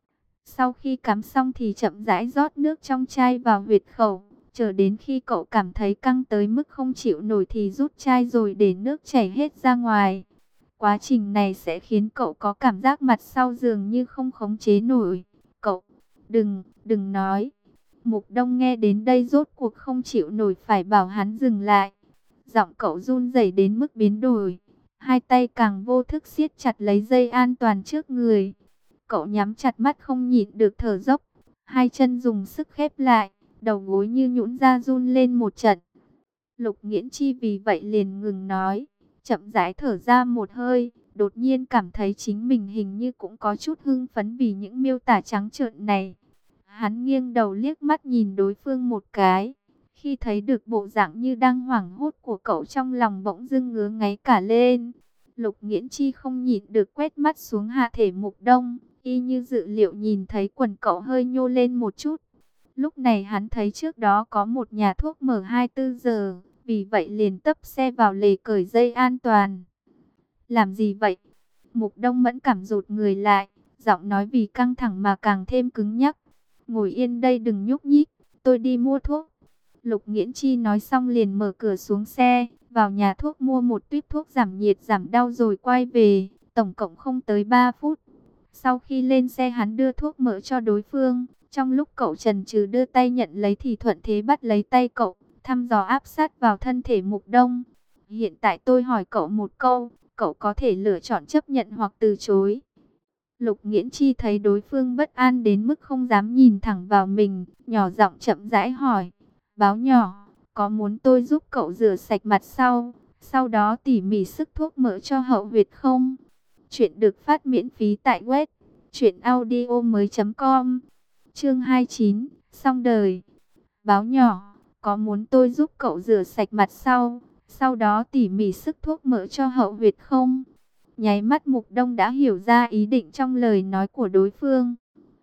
Sau khi cắm xong thì chậm rãi rót nước trong chai vào huyệt khẩu. Chờ đến khi cậu cảm thấy căng tới mức không chịu nổi thì rút chai rồi để nước chảy hết ra ngoài. Quá trình này sẽ khiến cậu có cảm giác mặt sau dường như không khống chế nổi. Cậu, đừng, đừng nói. Mục Đông nghe đến đây rốt cuộc không chịu nổi phải bảo hắn dừng lại. Giọng cậu run rẩy đến mức biến đổi. Hai tay càng vô thức siết chặt lấy dây an toàn trước người. Cậu nhắm chặt mắt không nhịn được thở dốc. Hai chân dùng sức khép lại. Đầu gối như nhũn ra run lên một trận. Lục Nghiễn Chi vì vậy liền ngừng nói. Chậm rãi thở ra một hơi. Đột nhiên cảm thấy chính mình hình như cũng có chút hưng phấn vì những miêu tả trắng trợn này. Hắn nghiêng đầu liếc mắt nhìn đối phương một cái. Khi thấy được bộ dạng như đang hoảng hốt của cậu trong lòng bỗng dưng ngứa ngáy cả lên. Lục Nghiễn Chi không nhịn được quét mắt xuống hạ thể Mục Đông. Y như dự liệu nhìn thấy quần cậu hơi nhô lên một chút. Lúc này hắn thấy trước đó có một nhà thuốc mở hai mươi tư giờ. Vì vậy liền tấp xe vào lề cởi dây an toàn. Làm gì vậy? Mục Đông mẫn cảm rụt người lại. Giọng nói vì căng thẳng mà càng thêm cứng nhắc. Ngồi yên đây đừng nhúc nhích, tôi đi mua thuốc. Lục Nghiễn Chi nói xong liền mở cửa xuống xe, vào nhà thuốc mua một tuýp thuốc giảm nhiệt giảm đau rồi quay về, tổng cộng không tới ba phút. Sau khi lên xe hắn đưa thuốc mỡ cho đối phương, trong lúc cậu chần chừ đưa tay nhận lấy thì thuận thế bắt lấy tay cậu, thăm dò áp sát vào thân thể Mục Đông. Hiện tại tôi hỏi cậu một câu, cậu có thể lựa chọn chấp nhận hoặc từ chối. Lục Nghiễn Chi thấy đối phương bất an đến mức không dám nhìn thẳng vào mình, nhỏ giọng chậm rãi hỏi. Báo nhỏ, có muốn tôi giúp cậu rửa sạch mặt sau, sau đó tỉ mỉ sức thuốc mỡ cho hậu huyệt không? Chuyện được phát miễn phí tại web truyện audio mới chấm com. Chương hai mươi chín, xong đời. Báo nhỏ, có muốn tôi giúp cậu rửa sạch mặt sau, sau đó tỉ mỉ sức thuốc mỡ cho hậu huyệt không? Nháy mắt Mục Đông đã hiểu ra ý định trong lời nói của đối phương.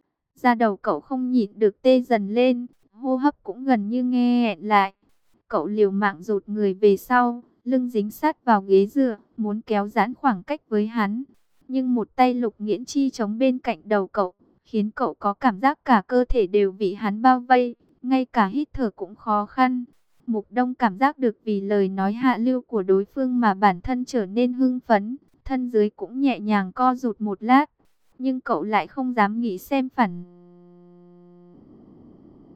Da đầu cậu không nhịn được tê dần lên, hô hấp cũng gần như nghe nghẹn lại. Cậu liều mạng rụt người về sau, lưng dính sát vào ghế dựa, muốn kéo giãn khoảng cách với hắn. Nhưng một tay Lục Nghiễn Chi chống bên cạnh đầu cậu, khiến cậu có cảm giác cả cơ thể đều bị hắn bao vây, ngay cả hít thở cũng khó khăn. Mục Đông cảm giác được vì lời nói hạ lưu của đối phương mà bản thân trở nên hưng phấn. Thân dưới cũng nhẹ nhàng co rụt một lát, nhưng cậu lại không dám nghĩ xem phản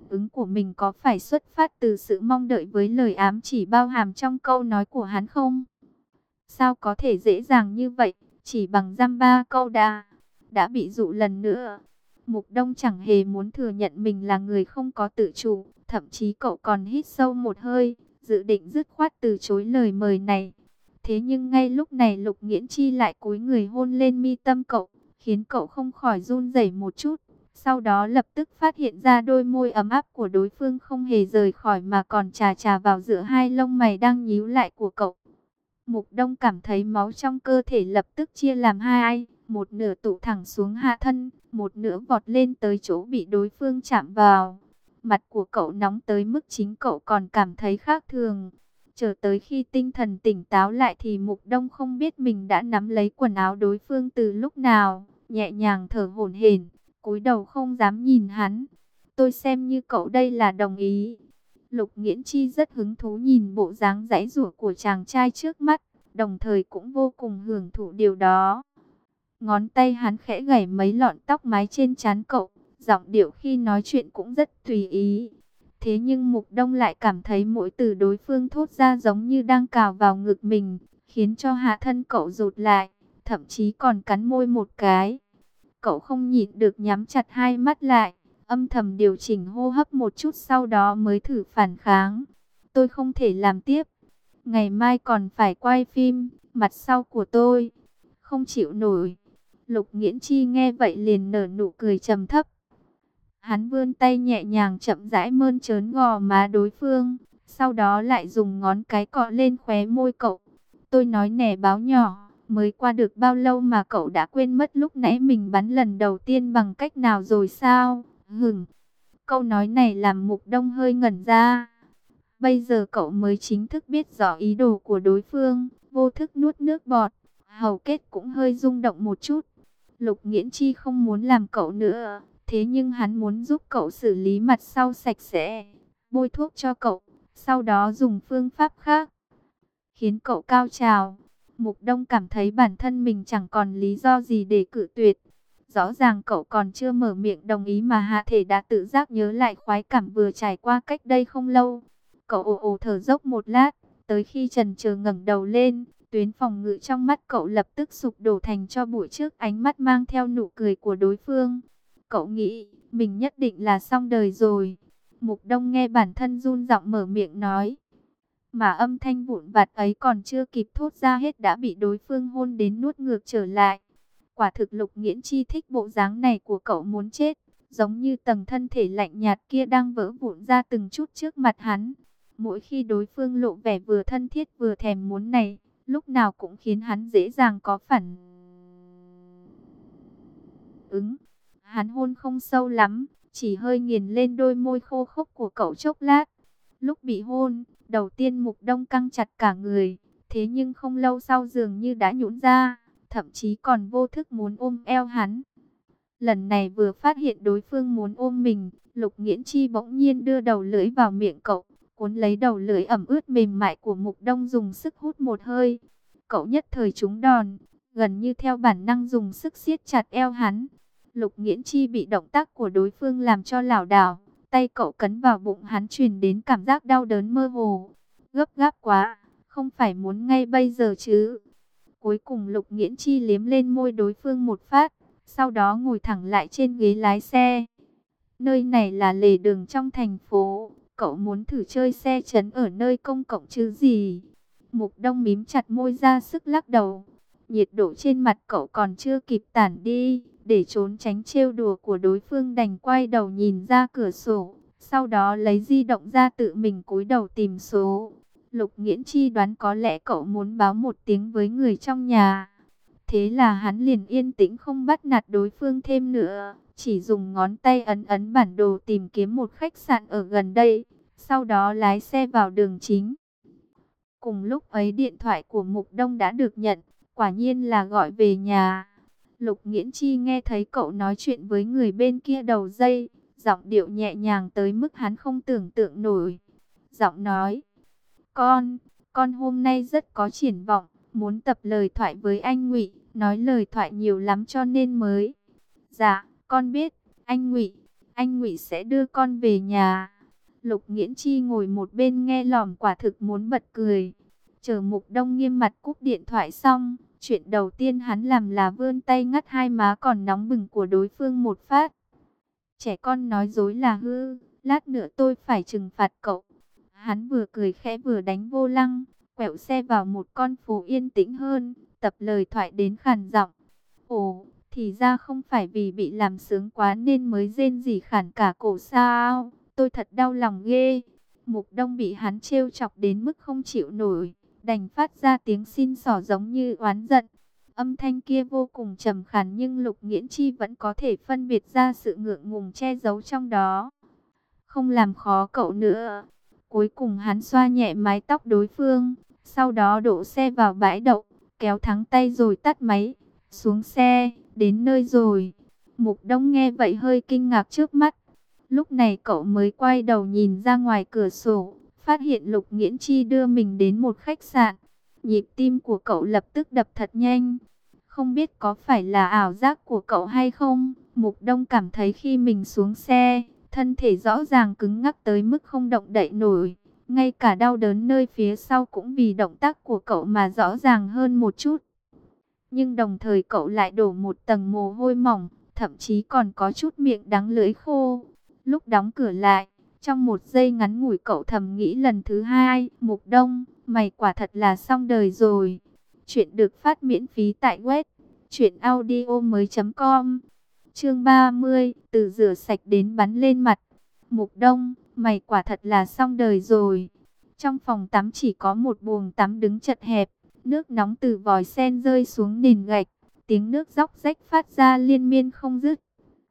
ứng của mình có phải xuất phát từ sự mong đợi với lời ám chỉ bao hàm trong câu nói của hắn không? Sao có thể dễ dàng như vậy, chỉ bằng dăm ba câu đã, đã bị dụ lần nữa. Mục Đông chẳng hề muốn thừa nhận mình là người không có tự chủ, thậm chí cậu còn hít sâu một hơi, dự định dứt khoát từ chối lời mời này. Thế nhưng ngay lúc này Lục Nghiễn Chi lại cúi người hôn lên mi tâm cậu, khiến cậu không khỏi run rẩy một chút. Sau đó lập tức phát hiện ra đôi môi ấm áp của đối phương không hề rời khỏi mà còn chà chà vào giữa hai lông mày đang nhíu lại của cậu. Mục Đông cảm thấy máu trong cơ thể lập tức chia làm hai, một nửa tụ thẳng xuống hạ thân, một nửa vọt lên tới chỗ bị đối phương chạm vào. Mặt của cậu nóng tới mức chính cậu còn cảm thấy khác thường. Chờ tới khi tinh thần tỉnh táo lại thì Mục Đông không biết mình đã nắm lấy quần áo đối phương từ lúc nào, nhẹ nhàng thở hổn hển, cúi đầu không dám nhìn hắn. Tôi xem như cậu đây là đồng ý. Lục Nghiễn Chi rất hứng thú nhìn bộ dáng giãy giụa của chàng trai trước mắt, đồng thời cũng vô cùng hưởng thụ điều đó. Ngón tay hắn khẽ gảy mấy lọn tóc mái trên trán cậu, giọng điệu khi nói chuyện cũng rất tùy ý. Thế nhưng Mục Đông lại cảm thấy mỗi từ đối phương thốt ra giống như đang cào vào ngực mình, khiến cho hạ thân cậu rụt lại, thậm chí còn cắn môi một cái. Cậu không nhịn được nhắm chặt hai mắt lại, âm thầm điều chỉnh hô hấp một chút sau đó mới thử phản kháng. Tôi không thể làm tiếp. Ngày mai còn phải quay phim, mặt sau của tôi. Không chịu nổi. Lục Nghiễn Chi nghe vậy liền nở nụ cười trầm thấp. Hắn vươn tay nhẹ nhàng chậm rãi mơn trớn gò má đối phương. Sau đó lại dùng ngón cái cọ lên khóe môi cậu. Tôi nói nè báo nhỏ, mới qua được bao lâu mà cậu đã quên mất lúc nãy mình bắn lần đầu tiên bằng cách nào rồi sao? Hửng. Câu nói này làm Mục Đông hơi ngẩn ra. Bây giờ cậu mới chính thức biết rõ ý đồ của đối phương, vô thức nuốt nước bọt, hầu kết cũng hơi rung động một chút. Lục Nghiễn Chi không muốn làm cậu nữa, thế nhưng hắn muốn giúp cậu xử lý mặt sau sạch sẽ, bôi thuốc cho cậu, sau đó dùng phương pháp khác, khiến cậu cao trào. Mục Đông cảm thấy bản thân mình chẳng còn lý do gì để cự tuyệt. Rõ ràng cậu còn chưa mở miệng đồng ý mà hạ thể đã tự giác nhớ lại khoái cảm vừa trải qua cách đây không lâu. Cậu ồ ồ thở dốc một lát, tới khi chần chừ ngẩng đầu lên, tuyến phòng ngự trong mắt cậu lập tức sụp đổ thành tro bụi trước ánh mắt mang theo nụ cười của đối phương. Cậu nghĩ, mình nhất định là xong đời rồi. Mục Đông nghe bản thân run giọng mở miệng nói. Mà âm thanh vụn vặt ấy còn chưa kịp thốt ra hết đã bị đối phương hôn đến nuốt ngược trở lại. Quả thực Lục Nghiễn Chi thích bộ dáng này của cậu muốn chết, giống như tầng thân thể lạnh nhạt kia đang vỡ vụn ra từng chút trước mặt hắn. Mỗi khi đối phương lộ vẻ vừa thân thiết vừa thèm muốn này, lúc nào cũng khiến hắn dễ dàng có phản ứng. Hắn hôn không sâu lắm, chỉ hơi nghiền lên đôi môi khô khốc của cậu chốc lát. Lúc bị hôn, đầu tiên Mục Đông căng chặt cả người, thế nhưng không lâu sau dường như đã nhũn ra, thậm chí còn vô thức muốn ôm eo hắn. Lần này vừa phát hiện đối phương muốn ôm mình, Lục Nghiễn Chi bỗng nhiên đưa đầu lưỡi vào miệng cậu, cuốn lấy đầu lưỡi ẩm ướt mềm mại của Mục Đông dùng sức hút một hơi. Cậu nhất thời trúng đòn, gần như theo bản năng dùng sức siết chặt eo hắn. Lục Nghiễn Chi bị động tác của đối phương làm cho lảo đảo, tay cậu cấn vào bụng hắn truyền đến cảm giác đau đớn mơ hồ. Gấp gáp quá, không phải muốn ngay bây giờ chứ. Cuối cùng Lục Nghiễn Chi liếm lên môi đối phương một phát, sau đó ngồi thẳng lại trên ghế lái xe. Nơi này là lề đường trong thành phố, cậu muốn thử chơi xe trấn ở nơi công cộng chứ gì? Mục Đông mím chặt môi ra sức lắc đầu. Nhiệt độ trên mặt cậu còn chưa kịp tản đi, để trốn tránh trêu đùa của đối phương đành quay đầu nhìn ra cửa sổ, sau đó lấy di động ra tự mình cúi đầu tìm số. Lục Nghiễn Chi đoán có lẽ cậu muốn báo một tiếng với người trong nhà. Thế là hắn liền yên tĩnh không bắt nạt đối phương thêm nữa, chỉ dùng ngón tay ấn ấn bản đồ tìm kiếm một khách sạn ở gần đây, sau đó lái xe vào đường chính. Cùng lúc ấy điện thoại của Mục Đông đã được nhận, quả nhiên là gọi về nhà. Lục Nghiễn Chi nghe thấy cậu nói chuyện với người bên kia đầu dây, giọng điệu nhẹ nhàng tới mức hắn không tưởng tượng nổi. Giọng nói, con, con hôm nay rất có triển vọng, muốn tập lời thoại với anh Ngụy, nói lời thoại nhiều lắm cho nên mới. Dạ, con biết, anh Ngụy, anh Ngụy sẽ đưa con về nhà. Lục Nghiễn Chi ngồi một bên nghe lỏm quả thực muốn bật cười. Chờ Mục Đông nghiêm mặt cúp điện thoại xong, chuyện đầu tiên hắn làm là vươn tay ngắt hai má còn nóng bừng của đối phương một phát. Trẻ con nói dối là hư, lát nữa tôi phải trừng phạt cậu. Hắn vừa cười khẽ vừa đánh vô lăng, quẹo xe vào một con phố yên tĩnh hơn, tập lời thoại đến khàn giọng. Ồ, thì ra không phải vì bị làm sướng quá nên mới rên rỉ khản cả cổ sao, tôi thật đau lòng ghê. Mục Đông bị hắn trêu chọc đến mức không chịu nổi, đành phát ra tiếng xin xỏ giống như oán giận. Âm thanh kia vô cùng trầm khàn nhưng Lục Nghiễn Chi vẫn có thể phân biệt ra sự ngượng ngùng che giấu trong đó. Không làm khó cậu nữa. Cuối cùng hắn xoa nhẹ mái tóc đối phương, sau đó đổ xe vào bãi đậu, kéo thắng tay rồi tắt máy. Xuống xe, đến nơi rồi. Mục Đông nghe vậy hơi kinh ngạc trước mắt. Lúc này cậu mới quay đầu nhìn ra ngoài cửa sổ, phát hiện Lục Nghiễn Chi đưa mình đến một khách sạn. Nhịp tim của cậu lập tức đập thật nhanh. Không biết có phải là ảo giác của cậu hay không, Mục Đông cảm thấy khi mình xuống xe, thân thể rõ ràng cứng ngắc tới mức không động đậy nổi. Ngay cả đau đớn nơi phía sau cũng vì động tác của cậu mà rõ ràng hơn một chút. Nhưng đồng thời cậu lại đổ một tầng mồ hôi mỏng, thậm chí còn có chút miệng đắng lưỡi khô. Lúc đóng cửa lại, trong một giây ngắn ngủi cậu thầm nghĩ lần thứ hai, Mục Đông, mày quả thật là xong đời rồi. Chuyện được phát miễn phí tại web truyện audio mới chấm com. Chương ba mươi, từ rửa sạch đến bắn lên mặt. Mục Đông, mày quả thật là xong đời rồi. Trong phòng tắm chỉ có một buồng tắm đứng chật hẹp, nước nóng từ vòi sen rơi xuống nền gạch, tiếng nước róc rách phát ra liên miên không dứt.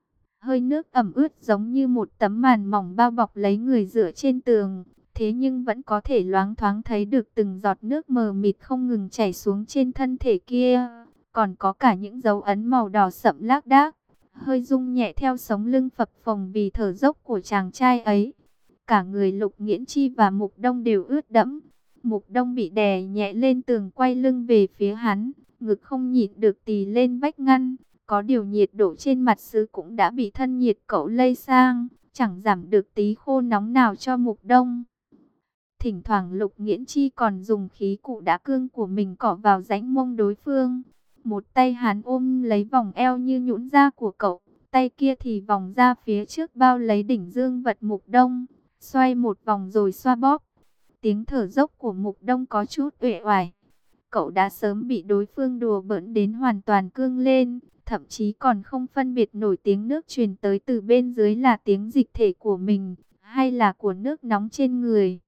Hơi nước ẩm ướt giống như một tấm màn mỏng bao bọc lấy người dựa trên tường, thế nhưng vẫn có thể loáng thoáng thấy được từng giọt nước mờ mịt không ngừng chảy xuống trên thân thể kia, còn có cả những dấu ấn màu đỏ sậm lác đác, hơi rung nhẹ theo sống lưng phập phồng vì thở dốc của chàng trai ấy. Cả người Lục Nghiễn Chi và Mục Đông đều ướt đẫm. Mục Đông bị đè nhẹ lên tường quay lưng về phía hắn, ngực không nhịn được tì lên vách ngăn. Có điều nhiệt độ trên mặt sứ cũng đã bị thân nhiệt cậu lây sang, chẳng giảm được tí khô nóng nào cho Mục Đông. Thỉnh thoảng Lục Nghiễn Chi còn dùng khí cụ đã cương của mình cọ vào rãnh mông đối phương. Một tay hắn ôm lấy vòng eo như nhũn ra của cậu, tay kia thì vòng ra phía trước bao lấy đỉnh dương vật Mục Đông, xoay một vòng rồi xoa bóp. Tiếng thở dốc của Mục Đông có chút uể oải. Cậu đã sớm bị đối phương đùa bỡn đến hoàn toàn cương lên, thậm chí còn không phân biệt nổi tiếng nước truyền tới từ bên dưới là tiếng dịch thể của mình, hay là của nước nóng trên người.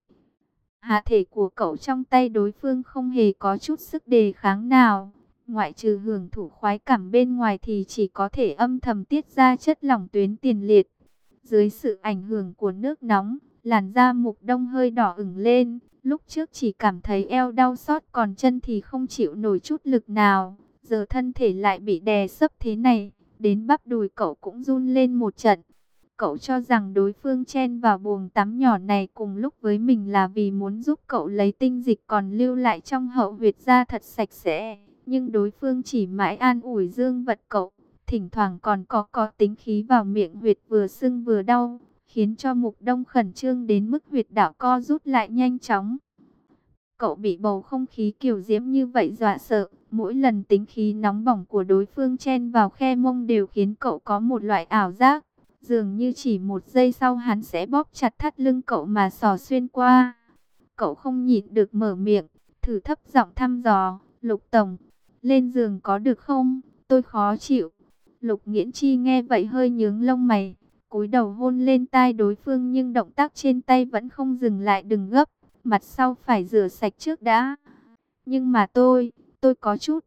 Hạ thể của cậu trong tay đối phương không hề có chút sức đề kháng nào, ngoại trừ hưởng thụ khoái cảm bên ngoài thì chỉ có thể âm thầm tiết ra chất lỏng tuyến tiền liệt. Dưới sự ảnh hưởng của nước nóng, làn da Mục Đông hơi đỏ ửng lên, lúc trước chỉ cảm thấy eo đau xót còn chân thì không chịu nổi chút lực nào. Giờ thân thể lại bị đè sấp thế này, đến bắp đùi cậu cũng run lên một trận. Cậu cho rằng đối phương chen vào buồng tắm nhỏ này cùng lúc với mình là vì muốn giúp cậu lấy tinh dịch còn lưu lại trong hậu huyệt ra thật sạch sẽ. Nhưng đối phương chỉ mãi an ủi dương vật cậu, thỉnh thoảng còn có có tính khí vào miệng huyệt vừa sưng vừa đau, khiến cho Mục Đông khẩn trương đến mức huyệt đạo co rút lại nhanh chóng. Cậu bị bầu không khí kiều diễm như vậy dọa sợ, mỗi lần tính khí nóng bỏng của đối phương chen vào khe mông đều khiến cậu có một loại ảo giác, dường như chỉ một giây sau hắn sẽ bóp chặt thắt lưng cậu mà xỏ xuyên qua. Cậu không nhịn được mở miệng, thử thấp giọng thăm dò, Lục Tổng, lên giường có được không, tôi khó chịu. Lục Nghiễn Chi nghe vậy hơi nhướng lông mày, cúi đầu hôn lên tai đối phương nhưng động tác trên tay vẫn không dừng lại. Đừng gấp, mặt sau phải rửa sạch trước đã. Nhưng mà tôi, tôi có chút,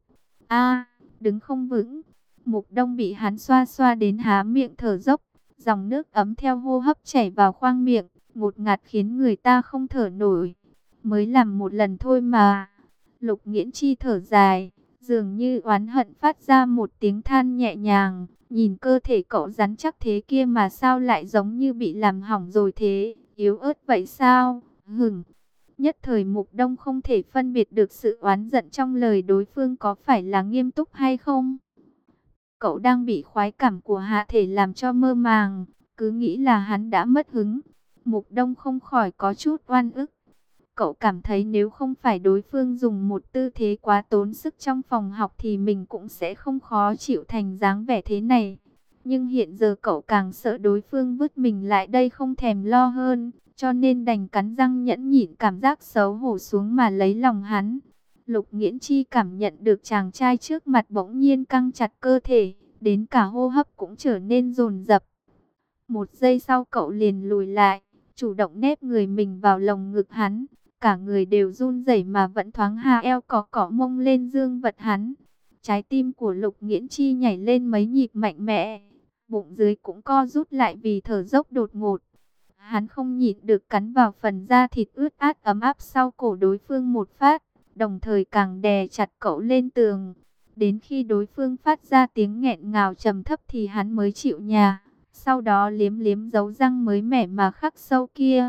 a đứng không vững. Mục Đông bị hắn xoa xoa đến há miệng thở dốc, dòng nước ấm theo hô hấp chảy vào khoang miệng, ngột ngạt khiến người ta không thở nổi. Mới làm một lần thôi mà. Lục Nghiễn Chi thở dài, dường như oán hận phát ra một tiếng than nhẹ nhàng. Nhìn cơ thể cậu rắn chắc thế kia mà sao lại giống như bị làm hỏng rồi thế, yếu ớt vậy sao? Hửng. Nhất thời Mục Đông không thể phân biệt được sự oán giận trong lời đối phương có phải là nghiêm túc hay không. Cậu đang bị khoái cảm của hạ thể làm cho mơ màng, cứ nghĩ là hắn đã mất hứng. Mục Đông không khỏi có chút oan ức. Cậu cảm thấy nếu không phải đối phương dùng một tư thế quá tốn sức trong phòng học thì mình cũng sẽ không khó chịu thành dáng vẻ thế này. Nhưng hiện giờ cậu càng sợ đối phương vứt mình lại đây không thèm lo hơn, cho nên đành cắn răng nhẫn nhịn cảm giác xấu hổ xuống mà lấy lòng hắn. Lục Nghiễn Chi cảm nhận được chàng trai trước mặt bỗng nhiên căng chặt cơ thể, đến cả hô hấp cũng trở nên dồn dập. Một giây sau cậu liền lùi lại, chủ động nép người mình vào lồng ngực hắn. Cả người đều run rẩy mà vẫn thoáng hà eo cọ cọ mông lên dương vật hắn. Trái tim của Lục Nghiễn Chi nhảy lên mấy nhịp mạnh mẽ, bụng dưới cũng co rút lại vì thở dốc đột ngột. Hắn không nhịn được cắn vào phần da thịt ướt át ấm áp sau cổ đối phương một phát, đồng thời càng đè chặt cậu lên tường. Đến khi đối phương phát ra tiếng nghẹn ngào trầm thấp thì hắn mới chịu nhả, sau đó liếm liếm dấu răng mới mẻ mà khắc sâu kia.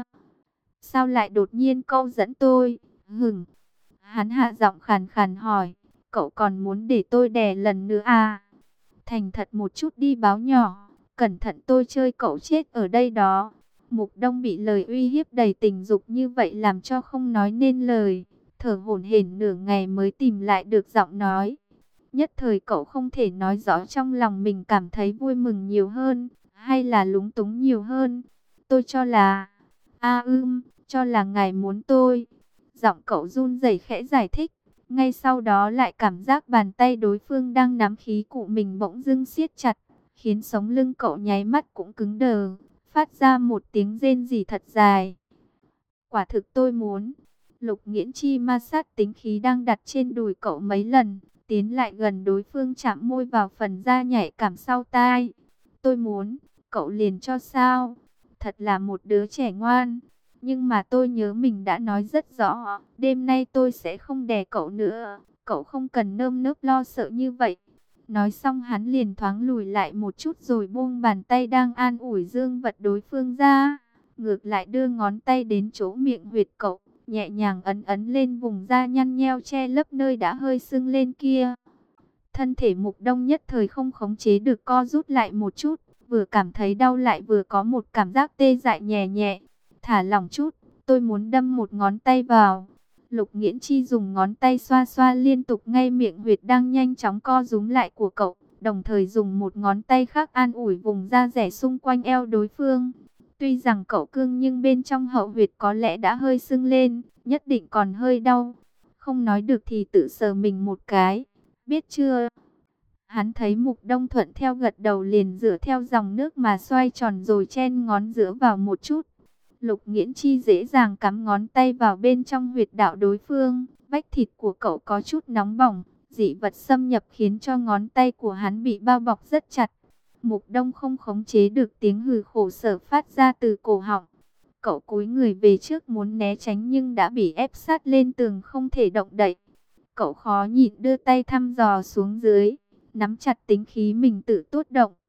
Sao lại đột nhiên câu dẫn tôi? Hửng. Hắn hạ giọng khàn khàn hỏi, cậu còn muốn để tôi đè lần nữa à? Thành thật một chút đi báo nhỏ, cẩn thận tôi chơi cậu chết ở đây đó. Mục Đông bị lời uy hiếp đầy tình dục như vậy làm cho không nói nên lời, thở hổn hển nửa ngày mới tìm lại được giọng nói. Nhất thời cậu không thể nói rõ trong lòng mình cảm thấy vui mừng nhiều hơn, hay là lúng túng nhiều hơn. Tôi cho là... A ưm, cho là ngài muốn tôi. Giọng cậu run rẩy khẽ giải thích. Ngay sau đó lại cảm giác bàn tay đối phương đang nắm khí cụ mình bỗng dưng siết chặt, khiến sống lưng cậu nháy mắt cũng cứng đờ, phát ra một tiếng rên rỉ thật dài. Quả thực tôi muốn. Lục Nghiễn Chi ma sát tính khí đang đặt trên đùi cậu mấy lần, tiến lại gần đối phương chạm môi vào phần da nhạy cảm sau tai. Tôi muốn, cậu liền cho sao? Thật là một đứa trẻ ngoan. Nhưng mà tôi nhớ mình đã nói rất rõ, đêm nay tôi sẽ không đè cậu nữa. Cậu không cần nơm nớp lo sợ như vậy. Nói xong hắn liền thoáng lùi lại một chút rồi buông bàn tay đang an ủi dương vật đối phương ra. Ngược lại đưa ngón tay đến chỗ miệng huyệt cậu, nhẹ nhàng ấn ấn lên vùng da nhăn nheo che lấp nơi đã hơi sưng lên kia. Thân thể Mục Đông nhất thời không khống chế được co rút lại một chút, vừa cảm thấy đau lại vừa có một cảm giác tê dại nhẹ nhẹ. Thả lỏng chút, tôi muốn đâm một ngón tay vào. Lục Nghiễn Chi dùng ngón tay xoa xoa liên tục ngay miệng huyệt đang nhanh chóng co rúm lại của cậu, đồng thời dùng một ngón tay khác an ủi vùng da rẻ xung quanh eo đối phương. Tuy rằng cậu cương nhưng bên trong hậu huyệt có lẽ đã hơi sưng lên, nhất định còn hơi đau. Không nói được thì tự sờ mình một cái, biết chưa? Hắn thấy Mục Đông thuận theo gật đầu liền dựa theo dòng nước mà xoay tròn rồi chen ngón giữa vào một chút. Lục Nghiễn Chi dễ dàng cắm ngón tay vào bên trong huyệt đạo đối phương. Vách thịt của cậu có chút nóng bỏng, dị vật xâm nhập khiến cho ngón tay của hắn bị bao bọc rất chặt. Mục Đông không khống chế được tiếng hừ khổ sở phát ra từ cổ họng. Cậu cúi người về trước muốn né tránh nhưng đã bị ép sát lên tường không thể động đậy. Cậu khó nhịn đưa tay thăm dò xuống dưới, nắm chặt tính khí mình tự tốt động.